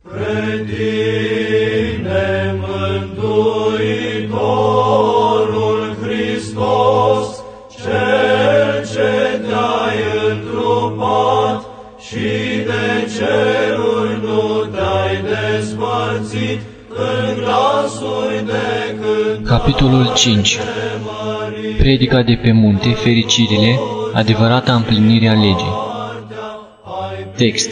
Pre Tine, Mântuitorul Hristos, Cel ce Te-ai întrupat și de ceruri nu Te-ai despărțit, în glasuri de cântare. Capitolul 5. Predica de pe munte, fericirile, adevărata împlinire a legii. Text.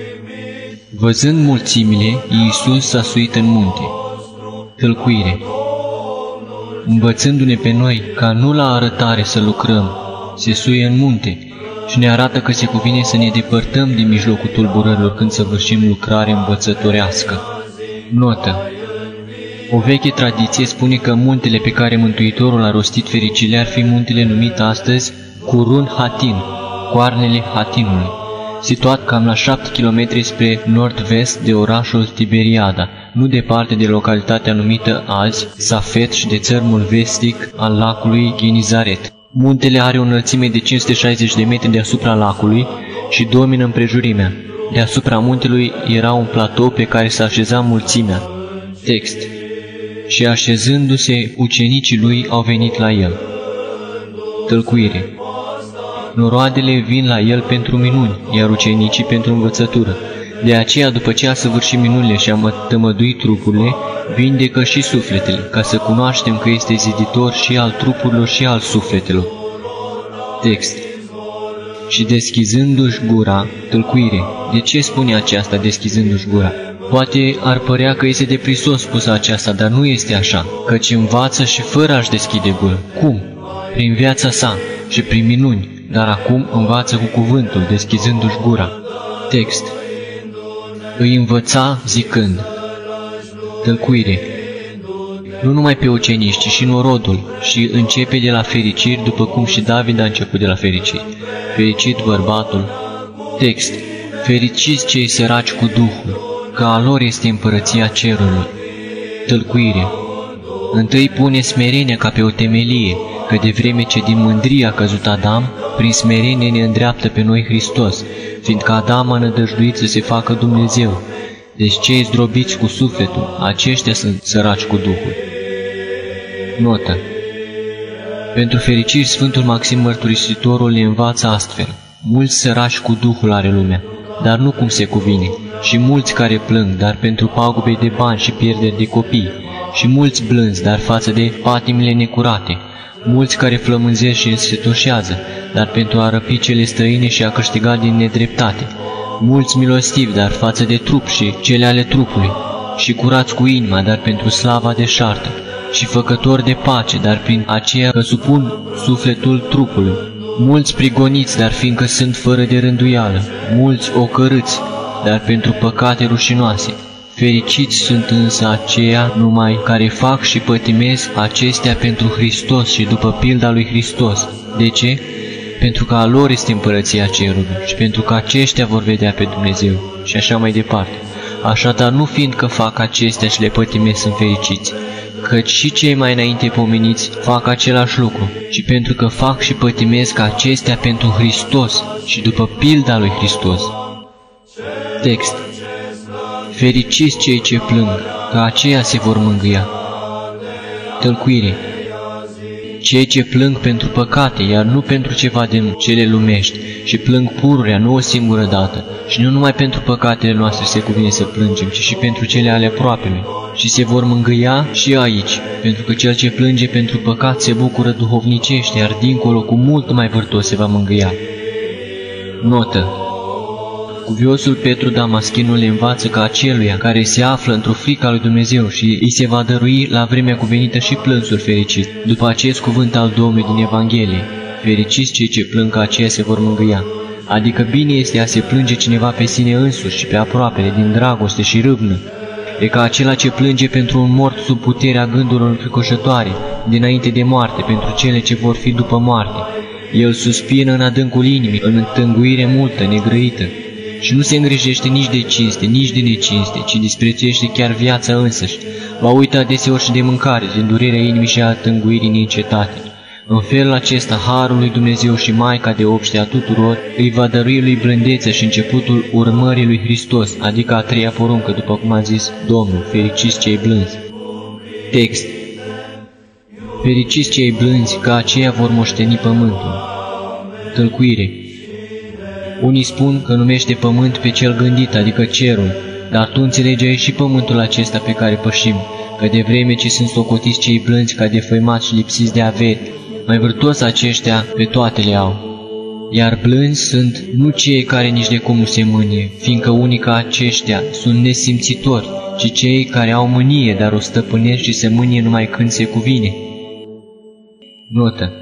Văzând mulțimile, Iisus s-a suit în munte. Tălcuire. Învățându-ne pe noi ca nu la arătare să lucrăm, se suie în munte și ne arată că se cuvine să ne depărtăm din mijlocul tulburărilor când săvârșim lucrare învățătorească. Notă. O veche tradiție spune că muntele pe care Mântuitorul a rostit fericile ar fi muntele numit astăzi Curun Hatin, Coarnele Hatinului, situat cam la 7 km spre nord-vest de orașul Tiberiada, nu departe de localitatea numită azi Safet și de țărmul vestic al lacului Genizaret. Muntele are o înălțime de 560 de metri deasupra lacului și domină împrejurimea. Deasupra muntelui era un platou pe care s-a așezat mulțimea. Text. Și așezându-se, ucenicii lui au venit la el. Tălcuire. Noroadele vin la el pentru minuni, iar ucenicii pentru învățătură. De aceea, după ce a săvârșit minunile și a tămăduit trupurile, vindecă și sufletele, ca să cunoaștem că este ziditor și al trupurilor și al sufletelor. Text. Și deschizându-și gura, tălcuire. De ce spune aceasta, deschizându-și gura? Poate ar părea că este de prisos spusă aceasta, dar nu este așa, căci învață și fără a-și deschide gura. Cum? Prin viața sa și prin minuni, dar acum învață cu cuvântul, deschizându-și gura. Text. Îi învăța zicând. Tălcuire. Nu numai pe ucenici, ci și norodul, și începe de la fericiri, după cum și David a început de la fericiri. Fericit bărbatul. Text. Fericiți cei săraci cu Duhul, că a lor este împărăția cerului. Tălcuire. Întâi pune smerenia ca pe o temelie, că de vreme ce din mândrie a căzut Adam, prin smerenie ne îndreaptă pe noi Hristos, fiindcă Adam a nădăjduit să se facă Dumnezeu. Deci cei zdrobiți cu sufletul, aceștia sunt săraci cu Duhul. Notă. Pentru fericiri, Sfântul Maxim Mărturisitorul ne învață astfel. Mulți săraci cu Duhul are lumea, dar nu cum se cuvine, și mulți care plâng, dar pentru pagube de bani și pierderi de copii, și mulți blânzi, dar față de patimile necurate, mulți care flămânzesc și însetoșează, dar pentru a răpi cele străine și a câștiga din nedreptate, mulți milostivi, dar față de trup și cele ale trupului, și curați cu inima, dar pentru slava deșartă, și făcători de pace, dar prin aceea că supun sufletul trupului, mulți prigoniți, dar fiindcă sunt fără de rânduială, mulți ocărâți, dar pentru păcate rușinoase. Fericiți sunt însă aceia numai care fac și pătimesc acestea pentru Hristos și după pilda lui Hristos. De ce? Pentru că a lor este împărăția cerului și pentru că aceștia vor vedea pe Dumnezeu și așa mai departe. Așadar, nu fiindcă fac acestea și le pătimesc sunt fericiți, căci și cei mai înainte pomeniți fac același lucru, ci pentru că fac și pătimesc acestea pentru Hristos și după pilda lui Hristos. Text. Fericiți cei ce plâng, că aceia se vor mângâia. Tălcuire. Cei ce plâng pentru păcate, iar nu pentru ceva din cele lumești, și plâng pururea, nu o singură dată, și nu numai pentru păcatele noastre se cuvine să plângem, ci și pentru cele ale aproapelui, și se vor mângâia și aici, pentru că cel ce plânge pentru păcat se bucură duhovnicește, iar dincolo cu mult mai vârtos se va mângâia. Notă. Cuviosul Petru Damaschinul le învață că aceluia care se află într-o frică a lui Dumnezeu și îi se va dărui la vremea cuvenită și plânsul fericit, după acest cuvânt al Domnului din Evanghelie, fericiți cei ce plâng că aceia se vor mângâia. Adică bine este a se plânge cineva pe sine însuși și pe aproapele din dragoste și râvnă. E ca acela ce plânge pentru un mort sub puterea gândurilor înfricoșătoare, dinainte de moarte, pentru cele ce vor fi după moarte. El suspină în adâncul inimii, în întânguire multă, negrăită, și nu se îngrijește nici de cinste, nici de necinste, ci disprețuiește chiar viața însăși. Va uita deseori și de mâncare, de durerea inimii și a tânguirii neîncetate. În felul acesta, Harul lui Dumnezeu și Maica de obște a tuturor îi va dărui lui blândețe și începutul urmării lui Hristos, adică a treia poruncă, după cum a zis Domnul, fericiți cei blânzi. Text. Fericiți cei blânzi, că aceia vor moșteni pământul. Tălcuire. Unii spun că numește pământ pe cel gândit, adică cerul, dar tu înțelegi aici și pământul acesta pe care pășim, că de vreme ce sunt socotiți cei blânzi ca defăimați și lipsiți de averi, mai vârtos aceștia pe toate le au. Iar blânzi sunt nu cei care nici de cum nu se mânie, fiindcă unii ca aceștia sunt nesimțitori, ci cei care au mânie, dar o stăpânesc și se mânie numai când se cuvine. Notă.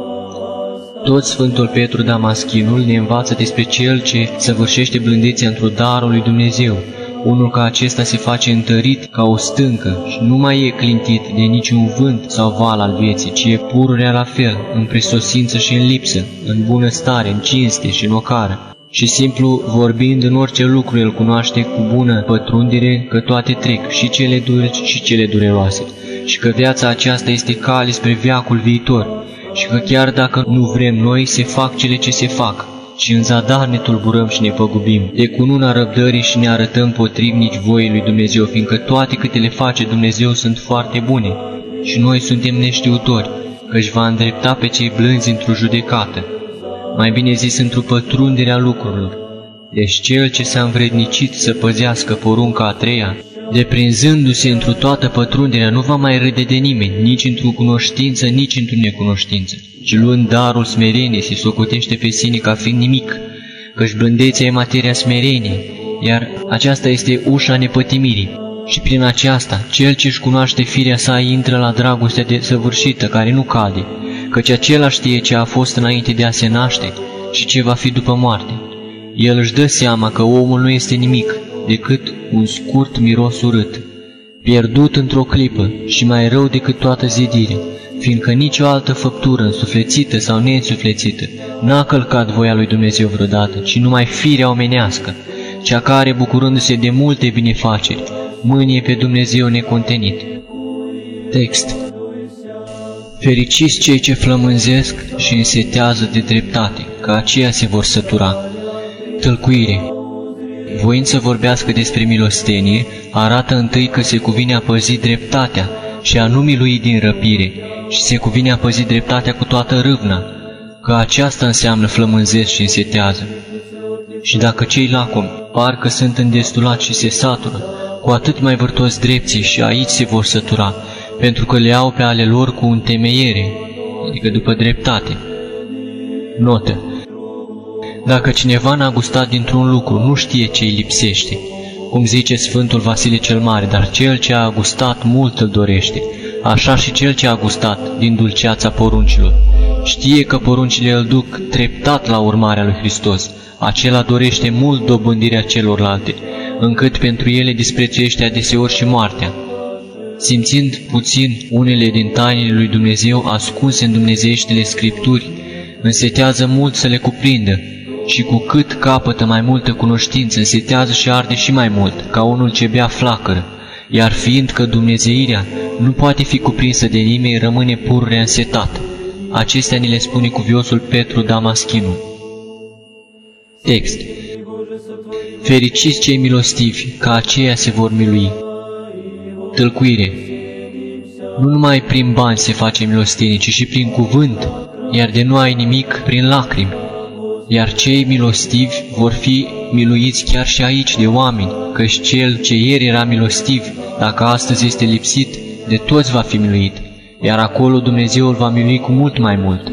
Tot Sfântul Petru Damaschinul ne învață despre cel ce săvârșește blândețea într-o darul lui Dumnezeu. Unul ca acesta se face întărit ca o stâncă și nu mai e clintit de niciun vânt sau val al vieții, ci e pururea la fel, în prisosință și în lipsă, în bunăstare, în cinste și în ocară. Și simplu vorbind, în orice lucru el cunoaște cu bună pătrundere că toate trec, și cele dulci și cele dureroase, și că viața aceasta este cale spre veacul viitor, și că chiar dacă nu vrem noi, se fac cele ce se fac, și în zadar ne tulburăm și ne păgubim, de cununa răbdării și ne arătăm potrivnici voii lui Dumnezeu, fiindcă toate câte le face Dumnezeu sunt foarte bune, și noi suntem neștiutori, că își va îndrepta pe cei blânzi într-o judecată, mai bine zis într-o pătrundere a lucrurilor. Deci cel ce s-a învrednicit să păzească porunca a treia, deprinzându-se într-o toată pătrunderea, nu va mai râde de nimeni, nici într-o cunoștință, nici într-o necunoștință, ci luând darul smereniei se socotește pe sine ca fiind nimic, căci blândețea e materia smereniei, iar aceasta este ușa nepătimirii. Și prin aceasta, cel ce-și cunoaște firea sa intră la dragostea desăvârșită, care nu cade, căci acela știe ce a fost înainte de a se naște și ce va fi după moarte. El își dă seama că omul nu este nimic decât un scurt miros urât, pierdut într-o clipă și mai rău decât toată zidirea, fiindcă nicio altă făptură însuflețită sau neînsuflețită n-a călcat voia lui Dumnezeu vreodată, ci numai firea omenească, cea care, bucurându-se de multe binefaceri, mânie pe Dumnezeu necontenit. Text. Fericiți cei ce flămânzesc și însetează de dreptate, că aceia se vor sătura. Tălcuire. Voind să vorbească despre milostenie, arată întâi că se cuvine a păzi dreptatea și a nu milui din răpire, și se cuvine a păzi dreptatea cu toată râvna, că aceasta înseamnă flămânzesc și însetează. Și dacă cei lacomi parcă sunt îndestulați și se satură, cu atât mai vârtos drepții și aici se vor sătura, pentru că le au pe ale lor cu întemeiere, adică după dreptate. Notă. Dacă cineva n-a gustat dintr-un lucru, nu știe ce îi lipsește, cum zice Sfântul Vasile cel Mare, dar cel ce a gustat mult îl dorește. Așa și cel ce a gustat din dulceața poruncilor știe că poruncile îl duc treptat la urmarea lui Hristos. Acela dorește mult dobândirea celorlalte, încât pentru ele disprețuiește adeseori și moartea. Simțind puțin unele din tainele lui Dumnezeu ascunse în dumnezeieștile Scripturi, însetează mult să le cuprindă, și cu cât capătă mai multă cunoștință, însetează și arde și mai mult, ca unul ce bea flacără, iar fiindcă dumnezeirea nu poate fi cuprinsă de nimeni, rămâne pururea însetată. Acestea ni le spune cuviosul Petru Damaschinul. Text. Fericiți cei milostivi, că aceia se vor milui. Tălcuire. Nu numai prin bani se face milostenie, ci și prin cuvânt, iar de nu ai nimic, prin lacrimi. Iar cei milostivi vor fi miluiți chiar și aici de oameni, căci cel ce ieri era milostiv, dacă astăzi este lipsit, de toți va fi miluit, iar acolo Dumnezeu îl va milui cu mult mai mult.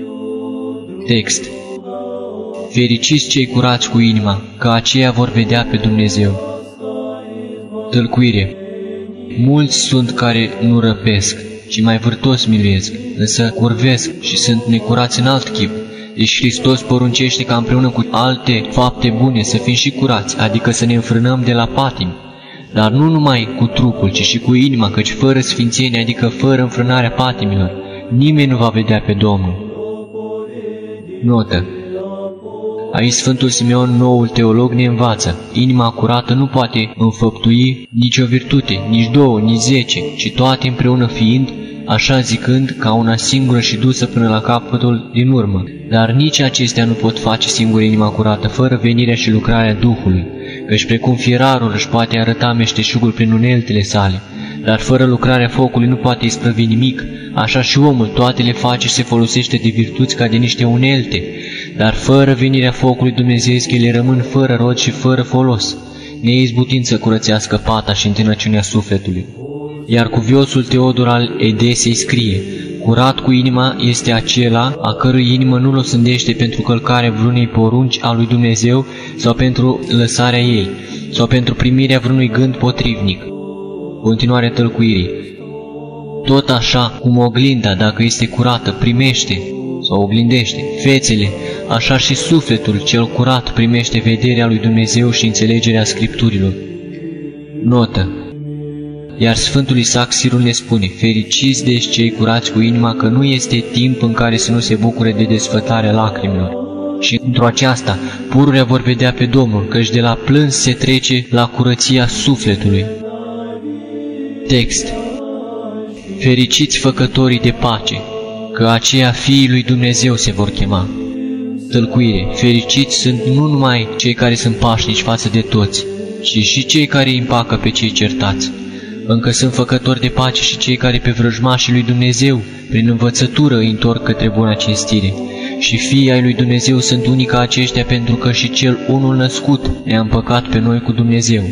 Text. Fericiți cei curați cu inima, că aceia vor vedea pe Dumnezeu. Tălcuire. Mulți sunt care nu răpesc, ci mai vârtos miluiesc, însă curvesc și sunt necurați în alt chip. Deci Hristos poruncește ca împreună cu alte fapte bune să fim și curați, adică să ne înfrânăm de la patimi, dar nu numai cu trupul, ci și cu inima, căci fără sfințenie, adică fără înfrânarea patimilor, nimeni nu va vedea pe Domnul. Notă. Aici Sfântul Simeon, noul teolog, ne învață: inima curată nu poate înfăptui nicio virtute, nici două, nici 10, ci toate împreună fiind, așa zicând ca una singură și dusă până la capătul din urmă. Dar nici acestea nu pot face singure inima curată, fără venirea și lucrarea Duhului, căci precum fierarul își poate arăta meșteșugul prin uneltele sale, dar fără lucrarea focului nu poate isprăvi nimic, așa și omul toate le face și se folosește de virtuți ca de niște unelte, dar fără venirea focului dumnezeiesc ele rămân fără rod și fără folos, neizbutind să curățească pata și întinăciunea sufletului. Iar cuviosul Teodor al Edesei scrie: curat cu inima este acela a cărui inimă nu-l osândește pentru călcarea vreunei porunci a lui Dumnezeu sau pentru lăsarea ei, sau pentru primirea vreunui gând potrivnic. Continuarea tălcuirii. Tot așa cum oglinda, dacă este curată, primește sau oglindește fețele, așa și sufletul cel curat primește vederea lui Dumnezeu și înțelegerea Scripturilor. Notă. Iar Sfântul Isaac Sirul ne spune: fericiți deci cei curați cu inima, că nu este timp în care să nu se bucure de desfătarea lacrimilor. Și într-o aceasta pururea vor vedea pe Domnul, căci de la plâns se trece la curăția sufletului. Text. Fericiți făcătorii de pace, că aceia fiii lui Dumnezeu se vor chema. Tălcuire. Fericiți sunt nu numai cei care sunt pașnici față de toți, ci și cei care îi împacă pe cei certați. Încă sunt făcători de pace și cei care pe vrăjmașii lui Dumnezeu, prin învățătură, îi întorc către buna cinstire. Și fiii ai lui Dumnezeu sunt unii ca aceștia, pentru că și cel unul născut ne-a împăcat pe noi cu Dumnezeu.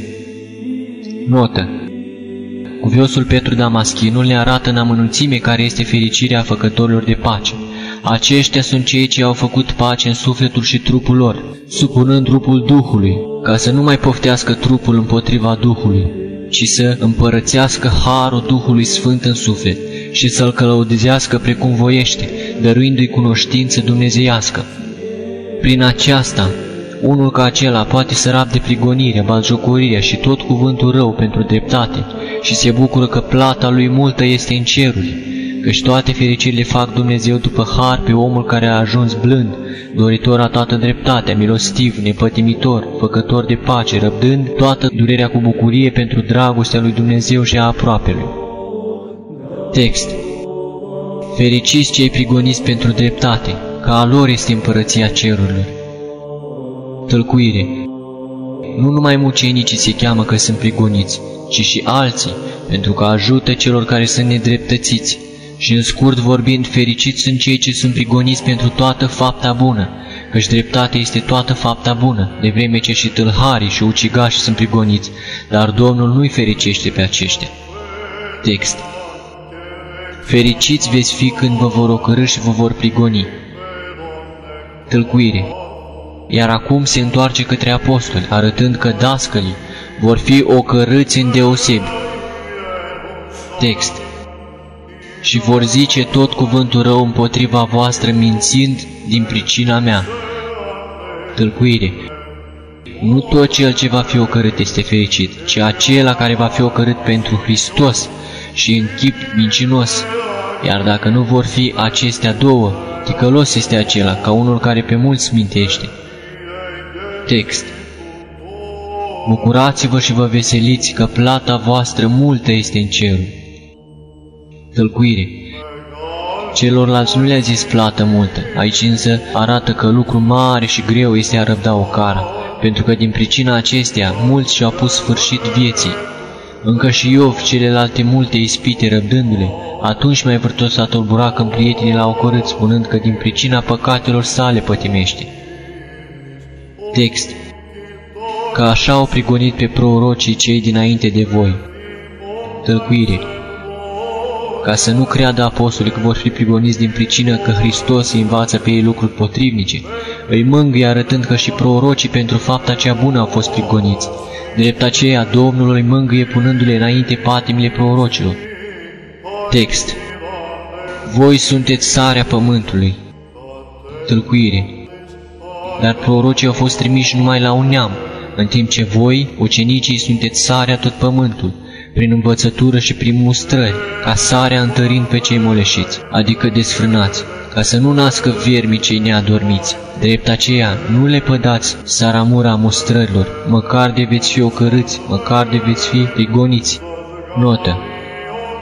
Notă. Cuviosul Petru Damaschinul ne arată în amănunțime care este fericirea făcătorilor de pace. Aceștia sunt cei ce au făcut pace în sufletul și trupul lor, supunând trupul Duhului, ca să nu mai poftească trupul împotriva Duhului, ci să împărățească harul Duhului Sfânt în suflet și să-l călăuzească precum voiește, dăruindu-i cunoștință dumnezeiască. Prin aceasta, unul ca acela poate să rabde prigonirea, batjocorirea și tot cuvântul rău pentru dreptate și se bucură că plata lui multă este în ceruri, căci toate fericirile fac Dumnezeu după har pe omul care a ajuns blând, doritor a toată dreptatea, milostiv, nepătimitor, făcător de pace, răbdând toată durerea cu bucurie pentru dragostea lui Dumnezeu și a aproapelui. Text. Fericiți cei prigoniți pentru dreptate, că a lor este împărăția cerurilor. Tălcuire. Nu numai mucenicii se cheamă că sunt prigoniți, ci și alții, pentru că ajută celor care sunt nedreptățiți. Și în scurt vorbind, fericiți sunt cei ce sunt prigoniți pentru toată fapta bună, căci dreptatea este toată fapta bună, de vreme ce și tâlharii și ucigașii sunt prigoniți, dar Domnul nu-i fericește pe aceștia. Text. Fericiți veți fi când vă vor ocărî și vă vor prigoni. Tălcuire. Iar acum se întoarce către apostoli, arătând că dascălii vor fi ocărâți îndeosebi. Text. Și vor zice tot cuvântul rău împotriva voastră, mințind din pricina mea. Tălcuire. Nu tot cel ce va fi ocărât este fericit, ci acela care va fi ocărât pentru Hristos și în chip mincinos. Iar dacă nu vor fi acestea două, ticălos este acela, ca unul care pe mulți mintește. Text. Bucurați-vă și vă veseliți, că plata voastră multă este în cerul. Tălcuire. Celorlalți nu le-a zis plată multă, aici însă arată că lucru mare și greu este a răbda o cara, pentru că din pricina acesteia mulți și-au pus sfârșit vieții. Încă și Iov celelalte multe ispite răbdându-le, atunci mai vârtos s-a tulburat când prietenii l-au ocărât, spunând că din pricina păcatelor sale pătimește. Text. Că așa au prigonit pe prorocii cei dinainte de voi. Tălcuire. Ca să nu creadă apostolii că vor fi prigoniți din pricină că Hristos îi învață pe ei lucruri potrivnice, îi mângâie arătând că și prorocii pentru fapta cea bună au fost prigoniți. Drept aceea, Domnul îi mângâie punându-le înainte patimile prorocilor. Text. Voi sunteți sarea pământului. Tălcuire. Dar prorocii au fost trimiși numai la un neam, în timp ce voi, ucenicii, sunteți sarea tot pământul, prin învățătură și prin mustrări, ca sarea întărind pe cei moleșiți, adică desfrânați, ca să nu nască viermii cei neadormiți. Drept aceea, nu le pădați saramura mustrărilor, măcar de veți fi ocărâți, măcar de veți fi prigoniți. Notă.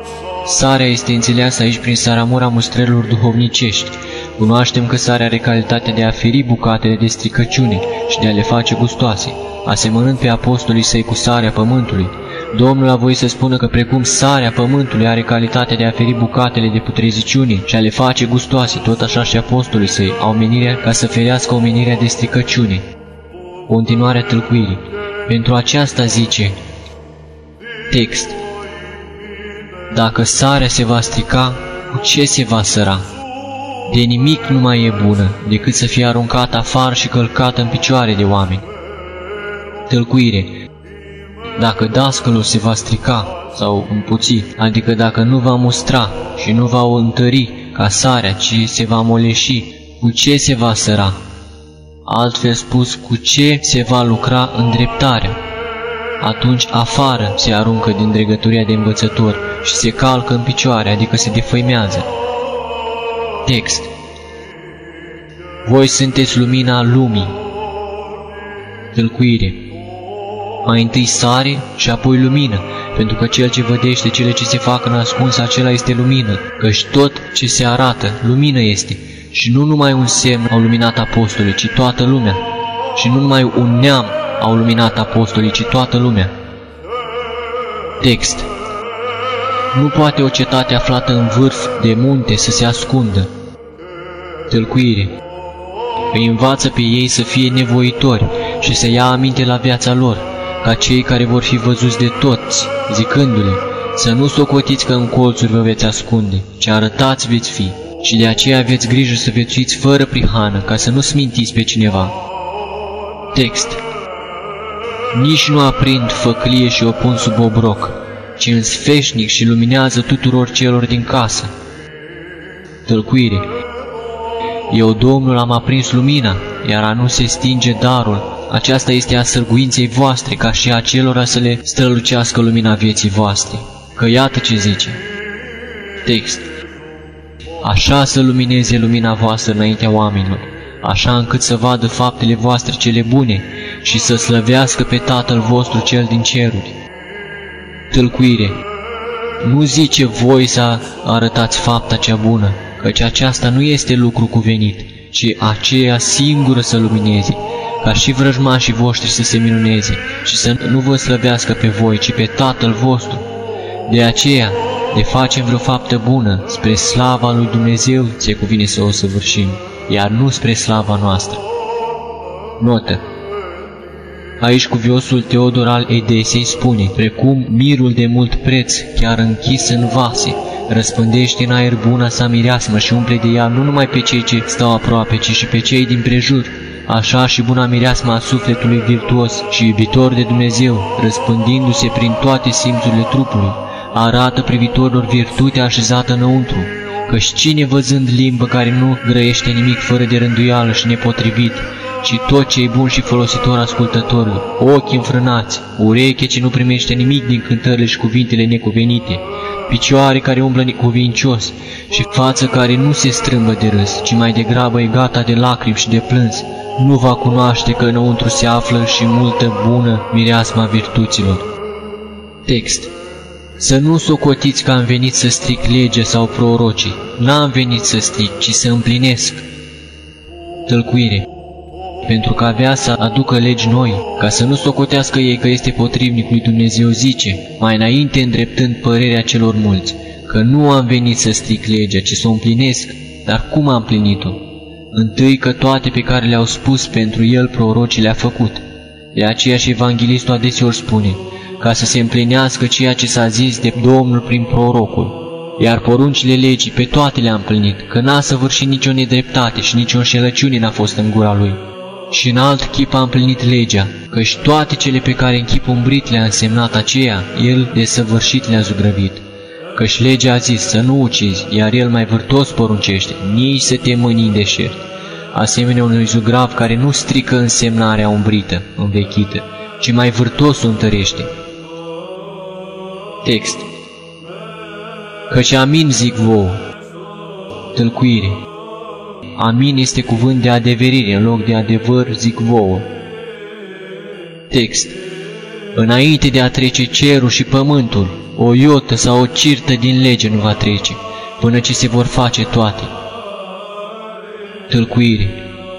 Sarea este înțeleasă aici prin saramura mustrărilor duhovnicești. Cunoaștem că sarea are calitatea de a feri bucatele de stricăciune și de a le face gustoase, asemănând pe apostolii săi cu sarea pământului. Domnul a voit să spună că precum sarea pământului are calitatea de a feri bucatele de putreziciune și a le face gustoase, tot așa și apostolii săi au menirea ca să ferească omenirea de stricăciune. Continuarea tâlcuirii. Pentru aceasta zice: text. Dacă sarea se va strica, cu ce se va săra? De nimic nu mai e bună, decât să fie aruncată afară și călcată în picioare de oameni. Tâlcuire. Dacă dascălul se va strica sau împuți, adică dacă nu va mustra și nu va întări ca sarea, ci se va moleși, cu ce se va săra? Altfel spus, cu ce se va lucra îndreptarea? Atunci afară se aruncă din dregătoria de învățător și se calcă în picioare, adică se defăimează. Text. Voi sunteți lumina lumii. Tâlcuire. Mai întâi sare și apoi lumină, pentru că cel ce vădește cele ce se fac în ascuns, acela este lumină, căci tot ce se arată, lumină este. Și nu numai un semn au luminat apostolii, ci toată lumea. Și nu numai un neam au luminat apostolii, ci toată lumea. Text. Nu poate o cetate aflată în vârf de munte să se ascundă. Tâlcuire. Îi învață pe ei să fie nevoitori și să ia aminte la viața lor, ca cei care vor fi văzuți de toți, zicându-le: să nu socotiți că în colțuri vă veți ascunde, ci arătați veți fi, și de aceea aveți grijă să viețuiți fără prihană, ca să nu smintiți pe cineva. Text. Nici nu aprind făclie și o pun sub obroc, ci în sfeșnic și luminează tuturor celor din casă. Tâlcuire. Eu, Domnul, am aprins lumina, iar a nu se stinge darul. Aceasta este a sârguinței voastre, ca și a celora să le strălucească lumina vieții voastre. Că iată ce zice. Text. Așa să lumineze lumina voastră înaintea oamenilor, așa încât să vadă faptele voastre cele bune și să slăvească pe Tatăl vostru cel din ceruri. Tâlcuire. Nu zice voi să arătați fapta cea bună, căci aceasta nu este lucru cuvenit, ci aceea singură să lumineze, ca și vrăjmașii voștri să se minuneze și să nu vă slăvească pe voi, ci pe Tatăl vostru. De aceea, de facem vreo faptă bună, spre slava lui Dumnezeu se cuvine să o săvârșim, iar nu spre slava noastră. Notă. Aici cuviosul Teodor al Edesei spune: precum mirul de mult preț, chiar închis în vase, răspândește în aer buna sa mireasmă și umple de ea nu numai pe cei ce stau aproape, ci și pe cei din prejur, așa și buna mireasmă a sufletului virtuos și iubitor de Dumnezeu, răspândindu-se prin toate simțurile trupului, arată privitorilor virtutea așezată înăuntru, căci cine văzând limbă care nu grăiește nimic fără de rânduială și nepotrivit, ci tot ce e bun și folositor ascultătorului, ochi înfrânați, ureche ce nu primește nimic din cântările și cuvintele necuvenite, picioare care umblă necuvincios și față care nu se strâmbă de râs, ci mai degrabă e gata de lacrimi și de plâns, nu va cunoaște că înăuntru se află și multă bună mireasma virtuților. Text. Să nu socotiți că am venit să stric legea sau prorocii. N-am venit să stric, ci să împlinesc. Tâlcuire. Pentru că avea să aducă legi noi, ca să nu socotească ei că este potrivnic lui Dumnezeu, zice, mai înainte îndreptând părerea celor mulți, că nu am venit să stric legea, ci să o împlinesc. Dar cum am împlinit-o? Întâi că toate pe care le-au spus pentru el prorocii le-a făcut. De aceea și evanghelistul adeseori spune, ca să se împlinească ceea ce s-a zis de Domnul prin prorocul. Iar poruncile legii pe toate le-a împlinit, că n-a săvârșit nicio nedreptate și nicio înșelăciune n-a fost în gura lui. Și în alt chip a împlinit legea, căci toate cele pe care în chip umbrit le-a însemnat aceea, el de săvârșit le-a zugrăvit. Căci legea a zis să nu ucizi, iar el mai vârtos poruncește, nici să te mâni în deșert, asemenea unui zugrav care nu strică însemnarea umbrită, învechită, ci mai vârtos o întărește. Text. Căci amin zic vouă. Tâlcuire. Amin este cuvânt de adeverire, în loc de adevăr zic vouă. Text. Înainte de a trece cerul și pământul, o iotă sau o cirtă din lege nu va trece, până ce se vor face toate. Tâlcuire.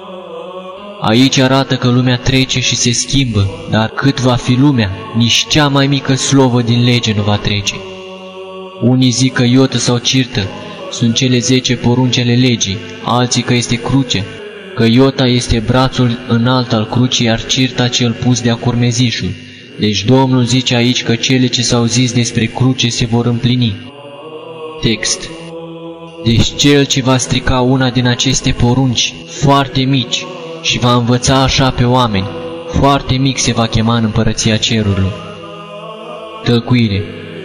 Aici arată că lumea trece și se schimbă, dar cât va fi lumea, nici cea mai mică slovă din lege nu va trece. Unii zic că iotă sau cirtă sunt cele 10 porunci ale legii, alții că este cruce, că iota este brațul înalt al crucii, iar cirta cel pus de-a curmezișul. Deci Domnul zice aici că cele ce s-au zis despre cruce se vor împlini. Text. Deci cel ce va strica una din aceste porunci foarte mici și va învăța așa pe oameni, foarte mic se va chema în împărăția cerurilor. Tălcuire.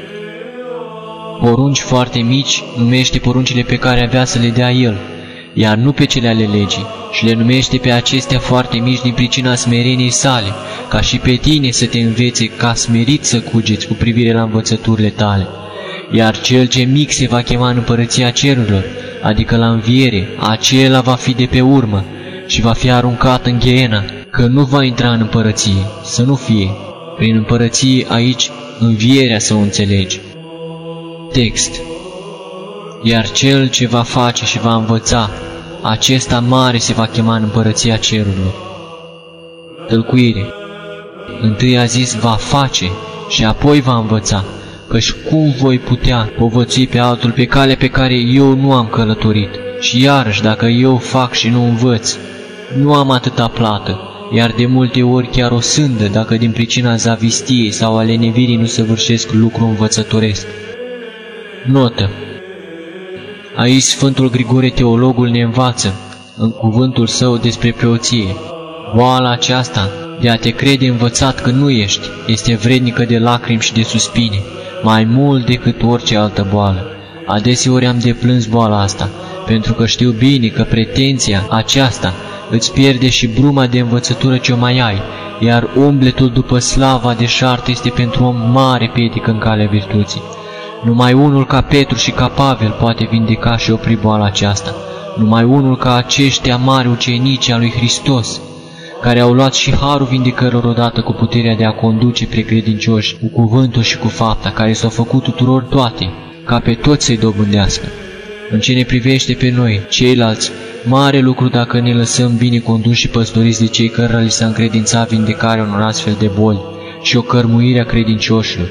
Porunci foarte mici numește poruncile pe care avea să le dea el, iar nu pe cele ale legii, și le numește pe acestea foarte mici din pricina smereniei sale, ca și pe tine să te învețe ca smerit să cugeți cu privire la învățăturile tale. Iar cel ce mic se va chema în împărăția cerurilor, adică la înviere, acela va fi de pe urmă și va fi aruncat în gheena, că nu va intra în împărăție, să nu fie. Prin împărăție aici învierea să o înțelegi. Text. Iar cel ce va face și va învăța, acesta mare se va chema în împărăția cerurilor. Tălcuire. Întâi a zis va face și apoi va învăța, căci cum voi putea povățui pe altul pe cale pe care eu nu am călătorit? Și iarăși, dacă eu fac și nu învăț, nu am atâta plată, iar de multe ori chiar o sândă dacă din pricina zavistiei sau a lenevirii nu săvârșesc lucru învățătoresc. Notă. Aici Sfântul Grigore Teologul ne învață, în cuvântul său despre preoție, boala aceasta de a te crede învățat că nu ești, este vrednică de lacrimi și de suspine, mai mult decât orice altă boală. Adeseori am deplâns boala asta, pentru că știu bine că pretenția aceasta îți pierde și bruma de învățătură ce o mai ai, iar umbletul după slava deșartă este pentru om mare piedică în calea virtuții. Numai unul ca Petru și ca Pavel poate vindeca și opri boala aceasta, numai unul ca aceștia mari ucenici al lui Hristos, care au luat și harul vindecărilor odată cu puterea de a conduce pe credincioși cu cuvântul și cu fapta, care s-au făcut tuturor toate, ca pe toți să-i dobândească. În ce ne privește pe noi, ceilalți, mare lucru dacă ne lăsăm bine conduși și păstoriți de cei cărora li s-a încredințat vindecarea unor astfel de boli și o cărmuire a credincioșilor.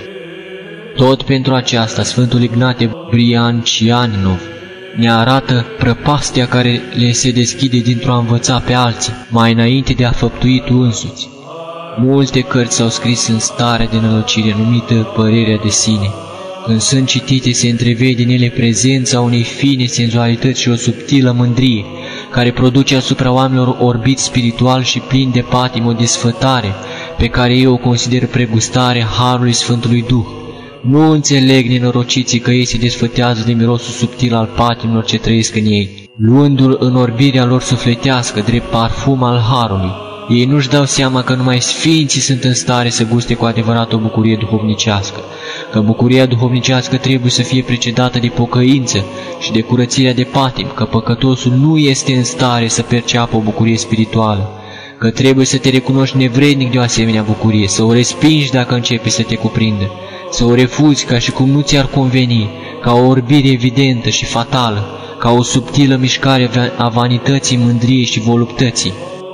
Tot pentru aceasta, Sfântul Ignate Briancianov ne arată prăpastia care le se deschide dintr-o a învăța pe alții, mai înainte de a făptui tu însuți. Multe cărți s-au scris în starea de nălăcire numită părerea de sine. Când sunt citite, se întrevede în ele prezența unei fine senzualități și o subtilă mândrie, care produce asupra oamenilor orbiți spiritual și plini de patimă o desfătare, pe care eu o consider pregustare harului Sfântului Duh. Nu înțeleg nenorociții că ei se desfătează de mirosul subtil al patimilor ce trăiesc în ei, luându-l în orbirea lor sufletească, drept parfum al harului. Ei nu-și dau seama că numai sfinții sunt în stare să guste cu adevărat o bucurie duhovnicească, că bucuria duhovnicească trebuie să fie precedată de pocăință și de curățirea de patim, că păcătosul nu este în stare să perceapă o bucurie spirituală, că trebuie să te recunoști nevrednic de o asemenea bucurie, să o respingi dacă începe să te cuprindă, să o refuzi ca și cum nu ți-ar conveni, ca o orbire evidentă și fatală, ca o subtilă mișcare a vanității, mândriei și voluptății.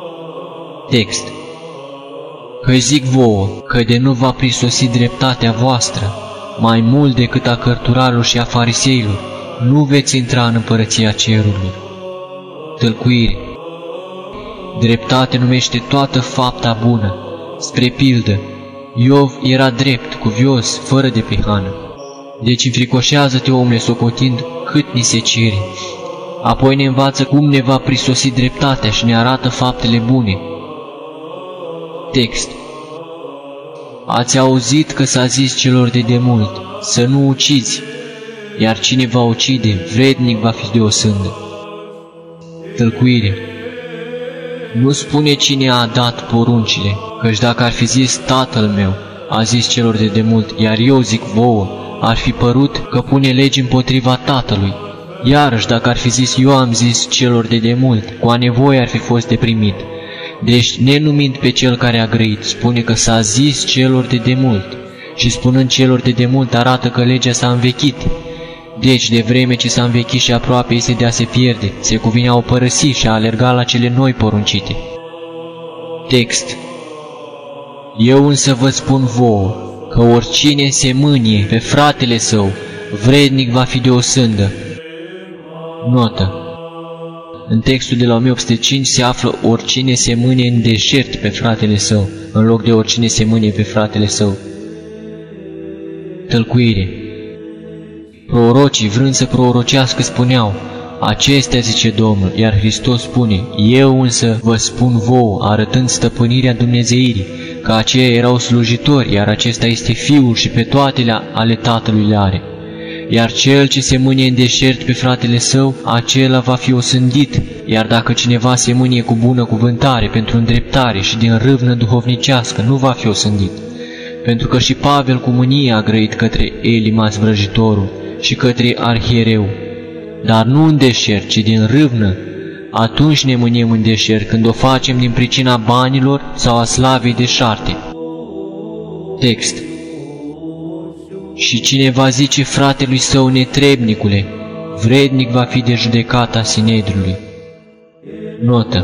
Text. Că zic vouă, că de nu va prisosi dreptatea voastră, mai mult decât a cărturarilor și a fariseilor, nu veți intra în împărăția cerurilor. Tălcuire. Dreptate numește toată fapta bună. Spre pildă, Iov era drept, cuvios, fără de prihană. Deci înfricoșează-te, omule, socotind cât ni se cere. Apoi ne învață cum ne va prisosi dreptatea și ne arată faptele bune. Text. Ați auzit că s-a zis celor de demult, să nu ucizi, iar cine va ucide, vrednic va fi de o sândă. Tălcuire. Nu spune cine a dat poruncile, căci dacă ar fi zis tatăl meu, a zis celor de demult, iar eu zic vouă, ar fi părut că pune legi împotriva tatălui. Iarăși, dacă ar fi zis eu am zis celor de demult, cu a nevoie ar fi fost deprimit. Deci, nenumind pe cel care a grăit, spune că s-a zis celor de demult și spunând celor de demult arată că legea s-a învechit. Deci, de vreme ce s-a învechit și aproape este de a se pierde, se cuvine a o părăsi și a alerga la cele noi poruncite. Text. Eu însă vă spun vouă, că oricine se mânie pe fratele său, vrednic va fi de o sândă. Notă. În textul de la 1805 se află oricine se mânie în deșert pe fratele său, în loc de oricine se mânie pe fratele său. Tălcuire. Prorocii, vrând să prorocească, spuneau, acestea zice Domnul, iar Hristos spune, eu însă vă spun vouă, arătând stăpânirea dumnezeirii, că aceia erau slujitori, iar acesta este Fiul și pe toate ale Tatălui le are. Iar cel ce se mânie în deșert pe fratele său, acela va fi osândit, iar dacă cineva se mânie cu bună cuvântare pentru îndreptare și din râvnă duhovnicească, nu va fi osândit. Pentru că și Pavel cu mânie a grăit către Elimas vrăjitorul și către arhiereu, dar nu în deșert, ci din râvnă. Atunci ne mâniem în deșert, când o facem din pricina banilor sau a slavei deșarte. Text. Și cine va zice fratelui său netrebnicule, vrednic va fi de judecata Sinedriului. Notă.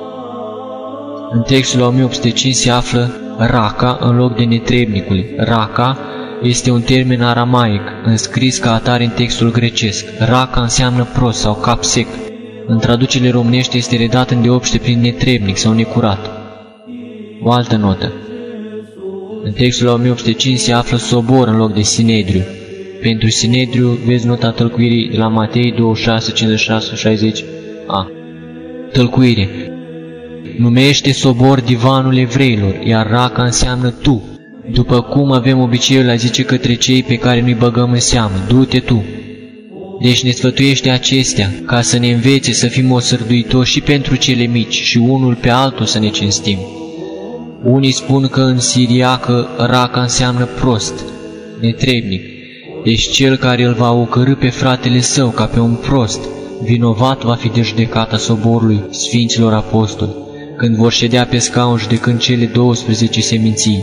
În textul la 1805 se află raca în loc de netrebnicule. Raca este un termen aramaic, înscris ca atare în textul grecesc. Raca înseamnă prost sau cap sec. În traducerile românești este redat îndeopște prin netrebnic sau necurat. O altă notă. În textul la 1805 se află sobor în loc de Sinedriu. Pentru Sinedriu vezi nota tălcuirii de la Matei 26, 56, 60a. Tălcuire. Numește sobor divanul evreilor, iar raca înseamnă tu. După cum avem obiceiul a zice către cei pe care nu-i băgăm în seamă, du-te tu. Deci ne sfătuiește acestea, ca să ne învețe să fim osărduitori și pentru cele mici și unul pe altul să ne cinstim. Unii spun că în siriacă raca înseamnă prost, netrebnic, deci cel care îl va ocărî pe fratele său ca pe un prost, vinovat va fi de judecata soborului Sfinților Apostoli, când vor ședea pe scaun judecând cele 12 seminții.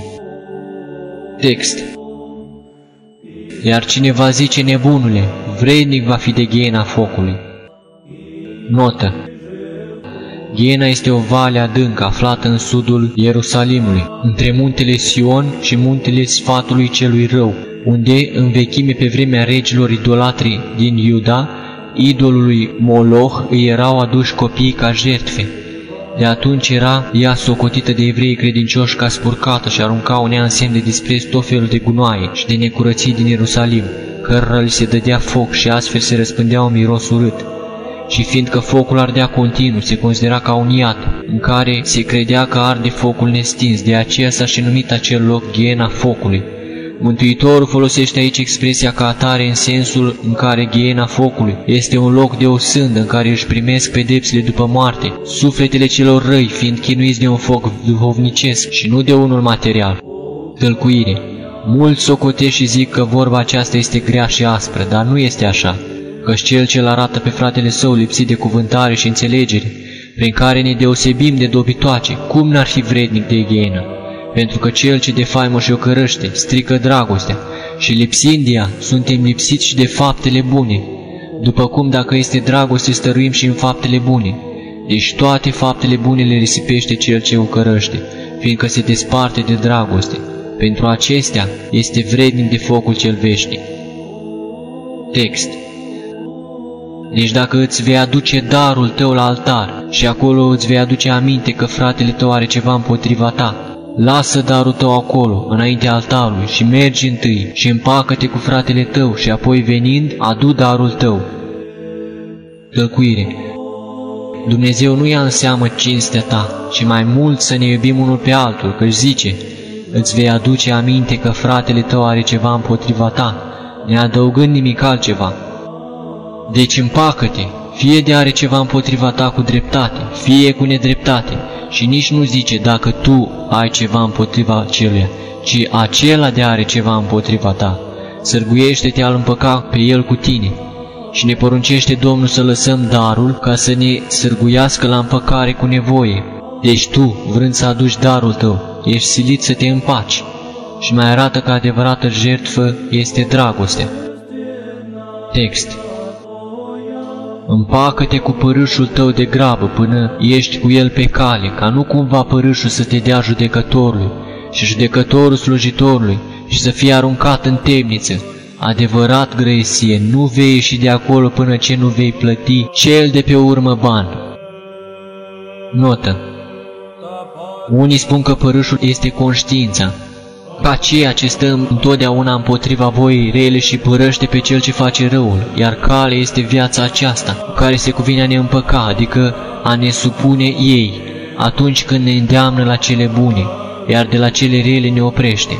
Text. Iar cine va zice nebunule, vrednic va fi de ghiena focului. Notă. Ghiena este o vale adâncă aflată în sudul Ierusalimului, între muntele Sion și muntele Sfatului celui rău, unde, în vechime pe vremea regilor idolatri din Iuda, idolului Moloch îi erau aduși copiii ca jertfe. De atunci era ea socotită de evrei credincioși ca spurcată și aruncau în ea în semn de dispreț tot felul de gunoaie și de necurății din Ierusalim, cărora li se dădea foc și astfel se răspândea un miros urât. Și fiindcă focul ardea continuu, se considera ca un iad, în care se credea că arde focul nestins, de aceea s-a și numit acel loc Ghiena focului. Mântuitorul folosește aici expresia ca atare în sensul în care Ghiena focului este un loc de osândă în care își primesc pedepsile după moarte, sufletele celor răi fiind chinuiți de un foc duhovnicesc și nu de unul material. Tălcuire. Mulți socotești și zic că vorba aceasta este grea și aspră, dar nu este așa, căci cel ce-l arată pe fratele său lipsit de cuvântare și înțelegere, prin care ne deosebim de dobitoace, cum n-ar fi vrednic de Ghiena? Pentru că cel ce de faimă și ocărăște strică dragostea și lipsind de ea, suntem lipsiți și de faptele bune, după cum dacă este dragoste stăruim și în faptele bune. Deci toate faptele bune le risipește cel ce ocărăște, fiindcă se desparte de dragoste. Pentru acestea este vrednic de focul cel veșnic. Text. Deci dacă îți vei aduce darul tău la altar și acolo îți vei aduce aminte că fratele tău are ceva împotriva ta, lasă darul tău acolo, înaintea altarului, și mergi întâi și împacă-te cu fratele tău și apoi venind, adu darul tău. Tălcuire. Dumnezeu nu ia în seamă cinstea ta, ci mai mult să ne iubim unul pe altul, căci zice, îți vei aduce aminte că fratele tău are ceva împotriva ta, neadăugând nimic altceva. Deci împacă-te, fie de are ceva împotriva ta cu dreptate, fie cu nedreptate, și nici nu zice dacă tu ai ceva împotriva celuia, ci acela de are ceva împotriva ta. Sârguiește-te al împăca pe el cu tine. Și ne poruncește Domnul să lăsăm darul ca să ne sârguiască la împăcare cu nevoie. Deci tu, vrând să aduci darul tău, ești silit să te împaci. și mai arată că adevărată jertfă este dragostea. Text. Împacă-te cu părâșul tău de grabă până ești cu el pe cale, ca nu cumva părâșul să te dea judecătorului și judecătorul slujitorului și să fie aruncat în temniță. Adevărat grăiesie, nu vei ieși de acolo până ce nu vei plăti cel de pe urmă bani. Notă. Unii spun că părâșul este conștiința, ca ceea ce stă întotdeauna împotriva voii rele și părăște pe cel ce face răul, iar calea este viața aceasta, cu care se cuvine a ne împăca, adică a ne supune ei, atunci când ne îndeamnă la cele bune, iar de la cele rele ne oprește.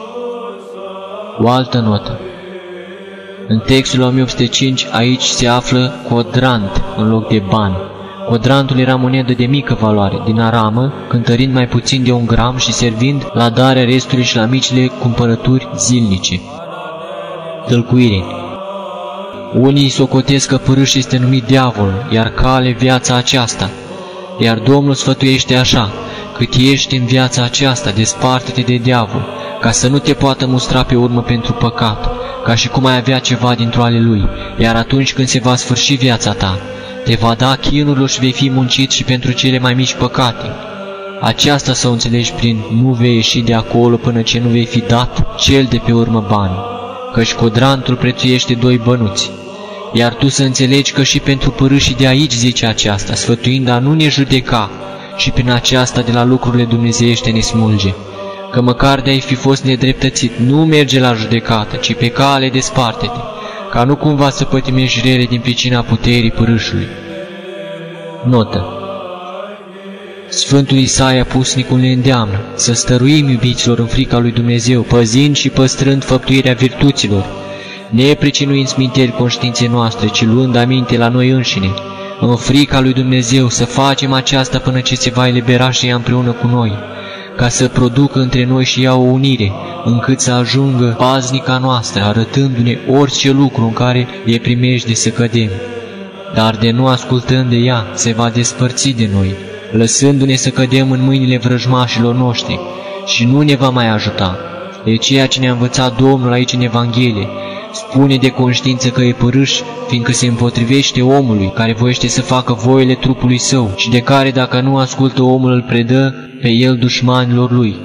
O altă notă. În textul 1805, aici se află codrant în loc de bani. Codrantul era monedă de mică valoare, din aramă, cântărind mai puțin de 1 gram și servind la darea restului și la micile cumpărături zilnice. Tălcuire. Unii socotesc că părâș este numit diavolul, iar cale viața aceasta. Iar Domnul sfătuiește așa: cât ești în viața aceasta, desparte-te de diavol, ca să nu te poată mustra pe urmă pentru păcat, ca și cum ai avea ceva dintr-o ale lui, iar atunci când se va sfârși viața ta, te va da chinurilor și vei fi muncit și pentru cele mai mici păcate. Aceasta să o înțelegi prin nu vei ieși de acolo până ce nu vei fi dat cel de pe urmă bani, căci codrantul prețuiește 2 bănuți. Iar tu să înțelegi că și pentru părâșii de aici zice aceasta, sfătuind a nu ne judeca și prin aceasta de la lucrurile dumnezeiește ne smulge, că măcar de-ai fi fost nedreptățit, nu merge la judecată, ci pe cale desparte-te, ca nu cumva să pătimești rele din pricina puterii părâșului. Notă. Sfântul Isaia Pusnicul ne îndeamnă să stăruim, iubiților, în frica lui Dumnezeu, păzind și păstrând făptuirea virtuților, nepricinuind sminteri conștiinței noastre, ci luând aminte la noi înșine, în frica lui Dumnezeu, să facem aceasta până ce se va elibera și ea împreună cu noi, ca să producă între noi și ea o unire, încât să ajungă paznica noastră, arătându-ne orice lucru în care e primejde să cădem. Dar de nu ascultând de ea, se va despărți de noi, lăsându-ne să cădem în mâinile vrăjmașilor noștri și nu ne va mai ajuta. E ceea ce ne-a învățat Domnul aici în Evanghelie. Spune de conștiință că e părâș, fiindcă se împotrivește omului care voiește să facă voile trupului său și de care, dacă nu ascultă, omul îl predă pe el dușmanilor lui.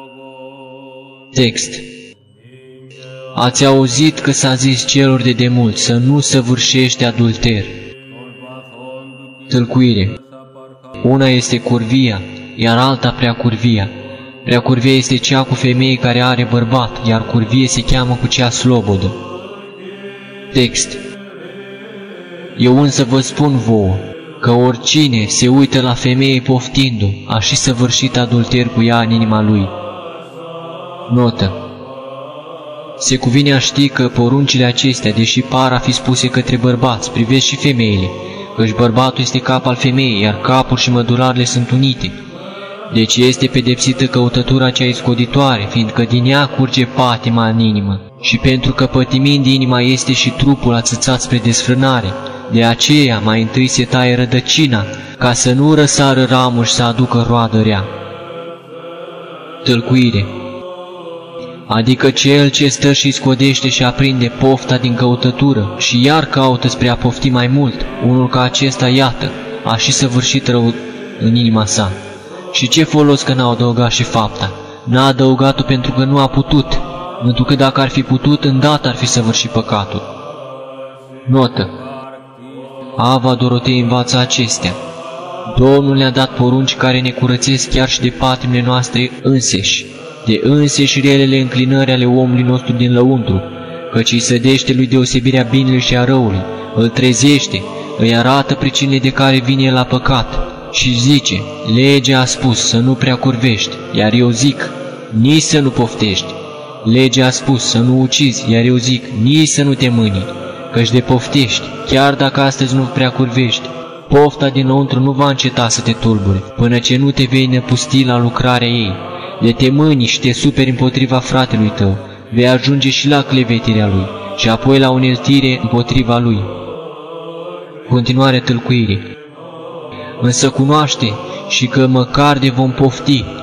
Text. Ați auzit că s-a zis celor de demult să nu săvârșești adulter. Tălcuire. Una este curvia, iar alta preacurvia. Preacurvia este cea cu femeie care are bărbat, iar curvie se cheamă cu cea slobodă. Text. Eu însă vă spun vouă că oricine se uită la femeie poftindu, a și săvârșit adulter cu ea în inima lui. Notă. Se cuvine a ști că poruncile acestea, deși par a fi spuse către bărbați, privesc și femeile, căci bărbatul este cap al femeii, iar capul și mădularele sunt unite. Deci este pedepsită căutătura cea iscoditoare, fiindcă din ea curge patima în inimă. Și pentru că pătimind inima este și trupul ațățat spre desfrânare, de aceea mai întâi se taie rădăcina, ca să nu răsară ramul și să aducă roadă rea. Tălcuire. Adică cel ce stă și scodește și aprinde pofta din căutătură și iar caută spre a pofti mai mult, unul ca acesta, iată, a și săvârșit rău în inima sa. Și ce folos că n-a adăugat și fapta? N-a adăugat-o pentru că nu a putut, întrucât dacă ar fi putut, îndată ar fi săvârșit păcatul. Notă. Ava Dorotei învață acestea. Domnul ne-a dat porunci care ne curățesc chiar și de patimile noastre înseși, de înseși relele înclinări ale omului nostru din lăuntru, căci îi sădește lui deosebirea binelui și a răului, îl trezește, îi arată pricinile de care vine el la păcat și zice, legea a spus să nu prea curvești, iar eu zic, nici să nu poftești. Legea a spus să nu ucizi, iar eu zic, nici să nu te mâni, căci de poftești, chiar dacă astăzi nu prea curvești, pofta dinăuntru nu va înceta să te tulbure, până ce nu te vei năpusti la lucrarea ei. De te mâni și te superi împotriva fratelui tău, vei ajunge și la clevetirea lui și apoi la uneltire împotriva lui. Continuare tâlcuirii. Însă cunoaște și că măcar de vom pofti,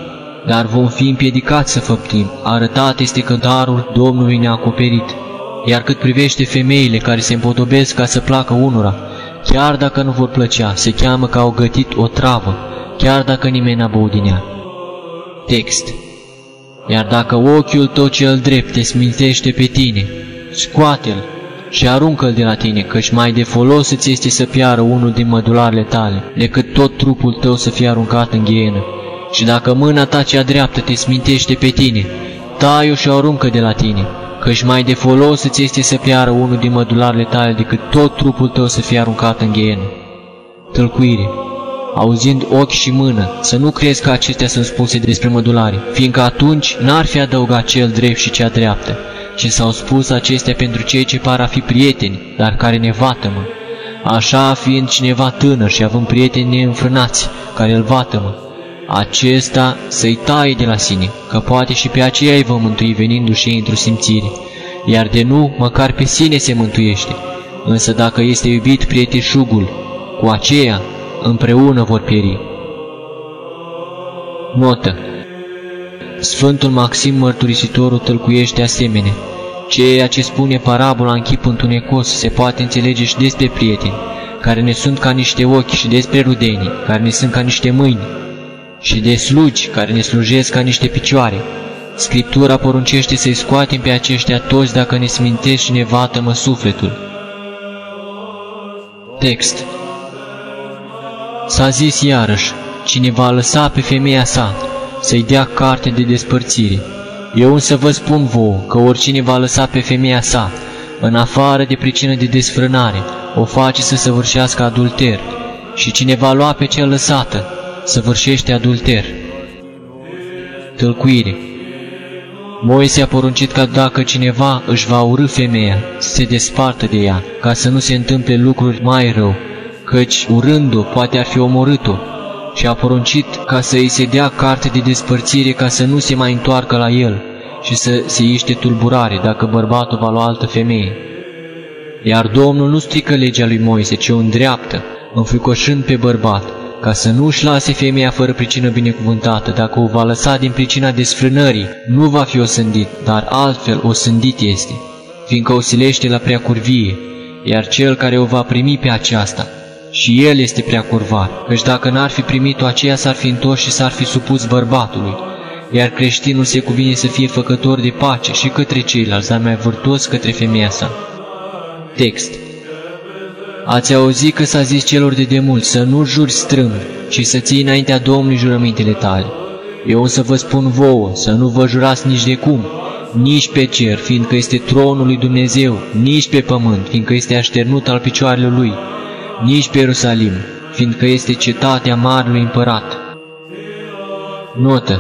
dar vom fi împiedicați să făptuim. Arătat este că darul Domnului ne-a acoperit. Iar cât privește femeile care se împodobesc ca să placă unora, chiar dacă nu vor plăcea, se cheamă că au gătit o travă, chiar dacă nimeni n-a băut din ea. Text. Iar dacă ochiul tău cel drept te smintește pe tine, scoate-l și aruncă-l de la tine, căci mai de folos îți este să piară unul din mădularele tale, decât tot trupul tău să fie aruncat în ghienă. Și dacă mâna ta cea dreaptă te smintește pe tine, tai-o și aruncă de la tine, căci mai de folos îți este să piară unul din mădularele tale, decât tot trupul tău să fie aruncat în ghienă. Tâlcuire. Auzind ochi și mână, să nu crezi că acestea sunt spuse despre mădulare, fiindcă atunci n-ar fi adăugat cel drept și cea dreaptă, ci s-au spus acestea pentru cei ce par a fi prieteni, dar care ne vatămă. Așa fiind cineva tânăr și având prieteni neînfrânați, care îl vatămă, acesta să-i taie de la sine, că poate și pe aceea îi vom mântui venindu-și ei într-o simțire, iar de nu, măcar pe sine se mântuiește. Însă dacă este iubit prieteșugul, cu aceea împreună vor pieri. Notă. Sfântul Maxim Mărturisitorul tălcuiește asemenea: ceea ce spune parabola în chip întunecos se poate înțelege și despre prieteni, care ne sunt ca niște ochi, și despre rudenii, care ne sunt ca niște mâini, și de slugi, care ne slujesc ca niște picioare. Scriptura poruncește să-i scoatem pe aceștia toți dacă ne smintesc și ne vatămă sufletul. Text. S-a zis iarăși: cine va lăsa pe femeia sa, să-i dea carte de despărțire. Eu însă vă spun vouă că oricine va lăsa pe femeia sa, în afară de pricină de desfrânare, o face să săvârșească adulter, și cine va lua pe cea lăsată, săvârșește adulter. Tâlcuire. Moise a poruncit că dacă cineva își va urî femeia, să se despartă de ea, ca să nu se întâmple lucruri mai rău, căci urând-o poate ar fi omorât-o, și a poruncit ca să îi se dea carte de despărțire ca să nu se mai întoarcă la el și să se iște tulburare dacă bărbatul va lua altă femeie. Iar Domnul nu strică legea lui Moise, ci o îndreaptă, înfricoșând pe bărbat, ca să nu își lase femeia fără pricină binecuvântată. Dacă o va lăsa din pricina desfrânării, nu va fi osândit, dar altfel osândit este, fiindcă o silește la preacurvie, iar cel care o va primi pe aceasta, și el este prea curvar, căci dacă n-ar fi primit-o, aceea s-ar fi întors și s-ar fi supus bărbatului, iar creștinul se cuvine să fie făcător de pace și către ceilalți, dar mai vârtos către femeia sa. Text. Ați auzit că s-a zis celor de demult să nu juri strâmb, ci să ții înaintea Domnului jurămintele tale. Eu însă vă spun vouă să nu vă jurați nici de cum, nici pe cer, fiindcă este tronul lui Dumnezeu, nici pe pământ, fiindcă este așternut al picioarelor lui, nici pe Ierusalim, fiindcă este cetatea Marelui Împărat. Notă.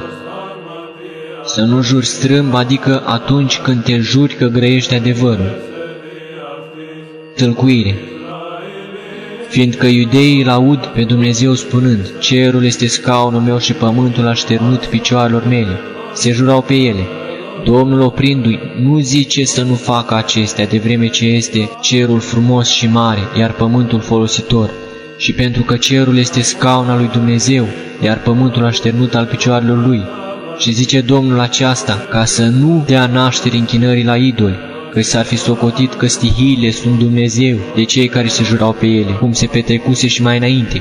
Să nu juri strâmb, adică atunci când te juri că grăiești adevărul. Tâlcuire. Fiindcă iudeii îl aud pe Dumnezeu spunând: cerul este scaunul meu și pământul așternut picioarelor mele, se jurau pe ele. Domnul, oprindu-i, nu zice să nu facă acestea, de vreme ce este cerul frumos și mare, iar pământul folositor. Și pentru că cerul este scaun al lui Dumnezeu, iar pământul așternut al picioarelor lui. Și zice Domnul aceasta ca să nu dea naștere închinării la idoli, că s-ar fi socotit că stihiile sunt Dumnezeu de cei care se jurau pe ele, cum se petrecuse și mai înainte.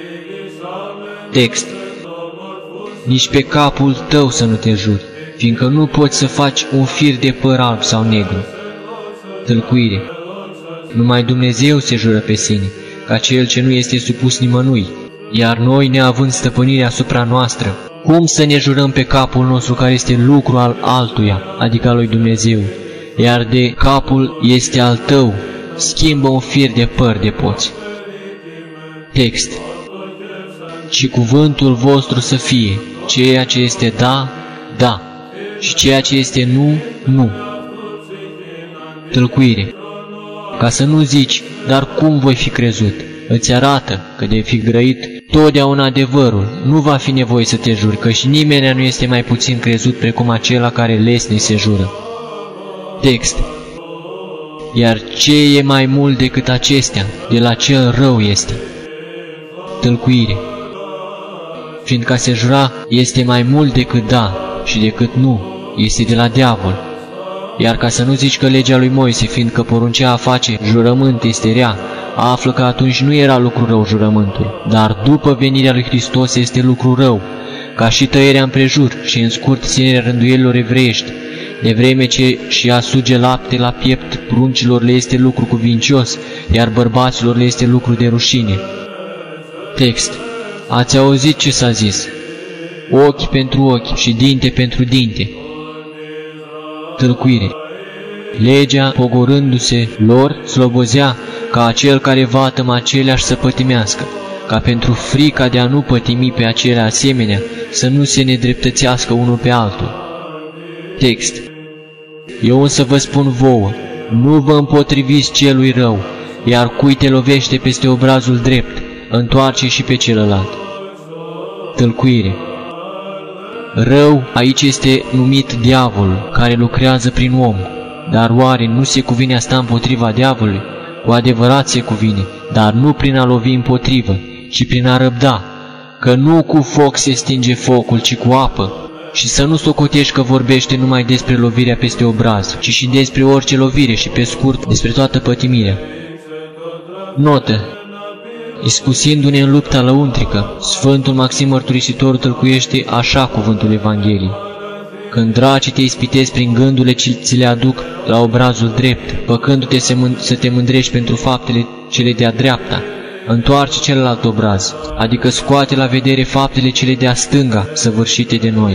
Text. Nici pe capul tău să nu te juri, fiindcă nu poți să faci un fir de păr alb sau negru. Tâlcuire. Numai Dumnezeu se jură pe sine, ca cel ce nu este supus nimănui, iar noi, neavând stăpânire asupra noastră, cum să ne jurăm pe capul nostru care este lucru al altuia, adică al lui Dumnezeu, iar de capul este al tău, schimbă un fir de păr de poți. Text. Și cuvântul vostru să fie, ceea ce este da, da, și ceea ce este nu, nu. Tâlcuire. Ca să nu zici, dar cum voi fi crezut? Îți arată că de fi grăit totdeauna adevărul, nu va fi nevoie să te juri, că și nimeni nu este mai puțin crezut precum acela care lesnic se jură. Text. Iar ce e mai mult decât acestea, de la cel rău este. Tâlcuire. fiindcă a se jura este mai mult decât da și decât nu, este de la diavol. Iar ca să nu zici că legea lui Moise, fiindcă poruncea a face jurământ este rea, află că atunci nu era lucru rău jurământul, dar după venirea lui Hristos este lucru rău, ca și tăierea împrejur și în scurt ținerea rânduielilor evreiești, de vreme ce și a suge lapte la piept pruncilor le este lucru cuvincios, iar bărbaților le este lucru de rușine. Text. Ați auzit ce s-a zis? Ochi pentru ochi și dinte pentru dinte. Tâlcuire. Legea, pogorându-se lor, slobozea ca acel care vătămă aceleași să pătimească, ca pentru frica de a nu pătimi pe acelea asemenea, să nu se nedreptățească unul pe altul. Text. Eu însă vă spun vouă, nu vă împotriviți celui rău, iar cui te lovește peste obrazul drept, întoarce și pe celălalt. Tâlcuire. Rău aici este numit diavolul, care lucrează prin om, dar oare nu se cuvine a sta împotriva diavolului? Cu adevărat se cuvine, dar nu prin a lovi împotrivă, ci prin a răbda, că nu cu foc se stinge focul, ci cu apă. Și să nu socotești că vorbește numai despre lovirea peste obraz, ci și despre orice lovire și pe scurt despre toată pătimirea. Notă. Iscusindu-ne în lupta lăuntrică, Sfântul Maxim Mărturisitorul tălcuiește așa cuvântul Evangheliei. Când dracii te ispitesc prin gândurile ce ți le aduc la obrazul drept, păcându-te să te mândrești pentru faptele cele de-a dreapta, întoarce celălalt obraz, adică scoate la vedere faptele cele de-a stânga săvârșite de noi.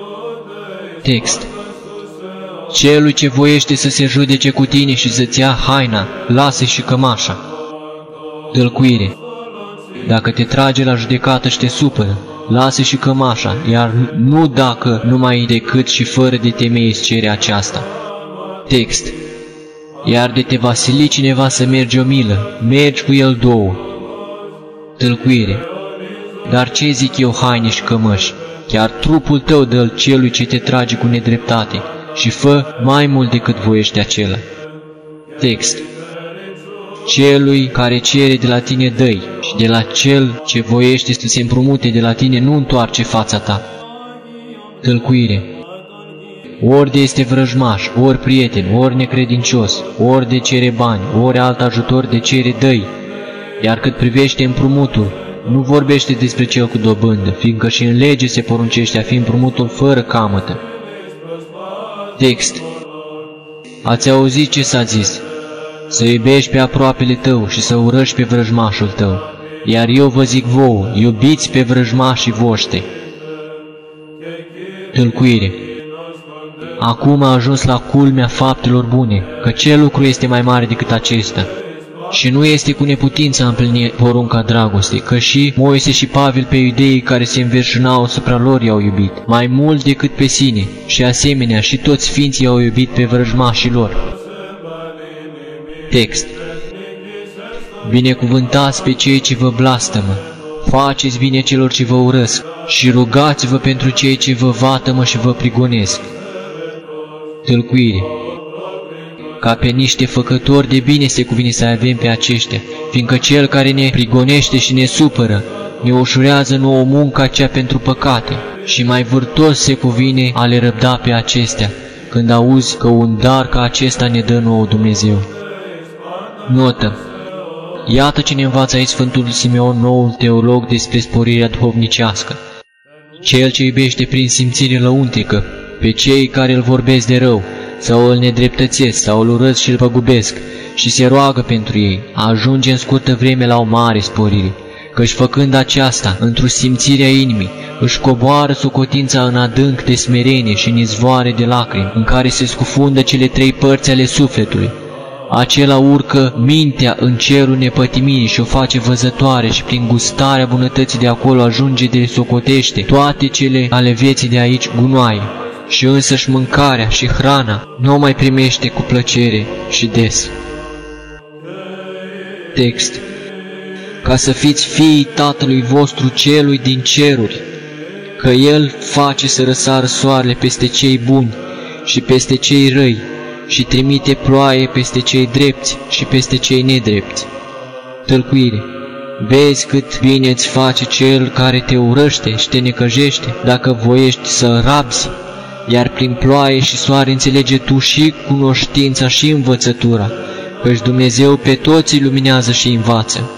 Text. Celui ce voiește să se judece cu tine și să-ți ia haina, lasă și cămașa. Tălcuire. Dacă te trage la judecată și te supără, lasă și cămașa, iar nu dacă numai decât și fără de temei îți cere aceasta. Text. Iar de te va sili cineva să mergi o milă, mergi cu el 2. Tălcuire. Dar ce zic eu haine și cămăși? Chiar trupul tău dă-l celui ce te trage cu nedreptate și fă mai mult decât voiește acela. Text. Celui care cere de la tine dă-i și de la cel ce voiește să se împrumute de la tine nu întoarce fața ta. Tălcuire. Ori de este vrăjmaș, ori prieten, ori necredincios, ori de cere bani, ori alt ajutor de cere dă-i. Iar cât privește împrumutul, nu vorbește despre cel cu dobândă, fiindcă și în lege se poruncește a fi împrumutul fără camătă. Text. Ați auzit ce s-a zis? Să iubești pe aproapele tău și să urăști pe vrăjmașul tău. Iar eu vă zic vouă, iubiți pe vrăjmașii voștri. Tâlcuire. Acum a ajuns la culmea faptelor bune, că ce lucru este mai mare decât acesta? Și nu este cu neputință a împlini porunca dragostei, că și Moise și Pavel pe iudeii care se înverșunau asupra lor i-au iubit, mai mult decât pe sine, și asemenea și toți sfinții i-au iubit pe vrăjmașii lor. Text. Binecuvântați pe cei ce vă blastămă, faceți bine celor ce vă urăsc și rugați-vă pentru cei ce vă vatămă și vă prigonesc. Tâlcuire. Ca pe niște făcători de bine se cuvine să avem pe aceștia, fiindcă cel care ne prigonește și ne supără, ne ușurează nouă munca cea pentru păcate, și mai vârtos se cuvine a le răbda pe acestea, când auzi că un dar ca acesta ne dă nouă Dumnezeu. Notă. Iată ce ne învață aici Sfântul Simeon, noul teolog, despre sporirea duhovnicească. Cel ce iubește prin simțire lăuntrică pe cei care îl vorbesc de rău, sau îl nedreptățesc, sau îl urăsc și îl păgubesc, și se roagă pentru ei, ajunge în scurtă vreme la o mare sporire, căci făcând aceasta, într-o simțire a inimii, își coboară socotința în adânc de smerenie și în izvoare de lacrimi, în care se scufundă cele 3 părți ale sufletului. Acela urcă mintea în cerul nepătimirii și o face văzătoare și prin gustarea bunătății de acolo ajunge de socotește toate cele ale vieții de aici gunoaie. Și însăși mâncarea și hrana nu o mai primește cu plăcere și des. Text. Ca să fiți fiii Tatălui vostru celui din ceruri, că El face să răsară soarele peste cei buni și peste cei răi și trimite ploaie peste cei drepți și peste cei nedrepți. Tălcuire. Vezi cât bine îți face cel care te urăște și te necăjește, dacă voiești să rabzi, iar prin ploaie și soare înțelege tu și cunoștința și învățătura, căci Dumnezeu pe toți îi luminează și învață.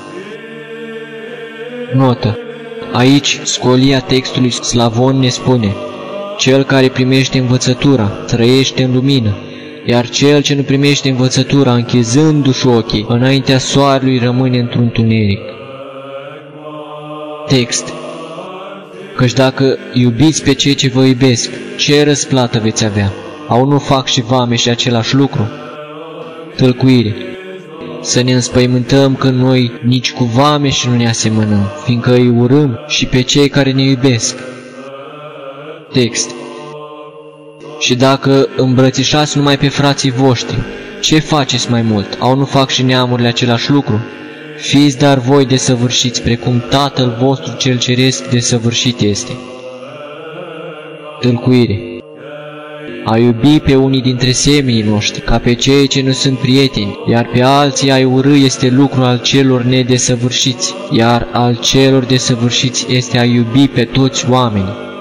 Notă. Aici, scolia textului Slavon ne spune: cel care primește învățătura trăiește în lumină, iar cel ce nu primește învățătura, închizându-și ochii înaintea soarelui, rămâne într-un tuneric. Text. Căci dacă iubiți pe cei ce vă iubesc, ce răsplată veți avea? Au nu fac și vameși același lucru? Tălcuire. Să ne înspăimântăm că noi nici cu vameși nu ne asemănăm, fiindcă îi urâm și pe cei care ne iubesc. Text. Și dacă îmbrățișați numai pe frații voștri, ce faceți mai mult? Au nu fac și neamurile același lucru? Fiți dar voi desăvârșiți, precum Tatăl vostru cel ceresc desăvârșit este. Tâlcuire. A iubi pe unii dintre seminii noștri, ca pe cei ce nu sunt prieteni, iar pe alții a-i urâ este lucru al celor nedesăvârșiți, iar al celor desăvârșiți este a iubi pe toți oamenii.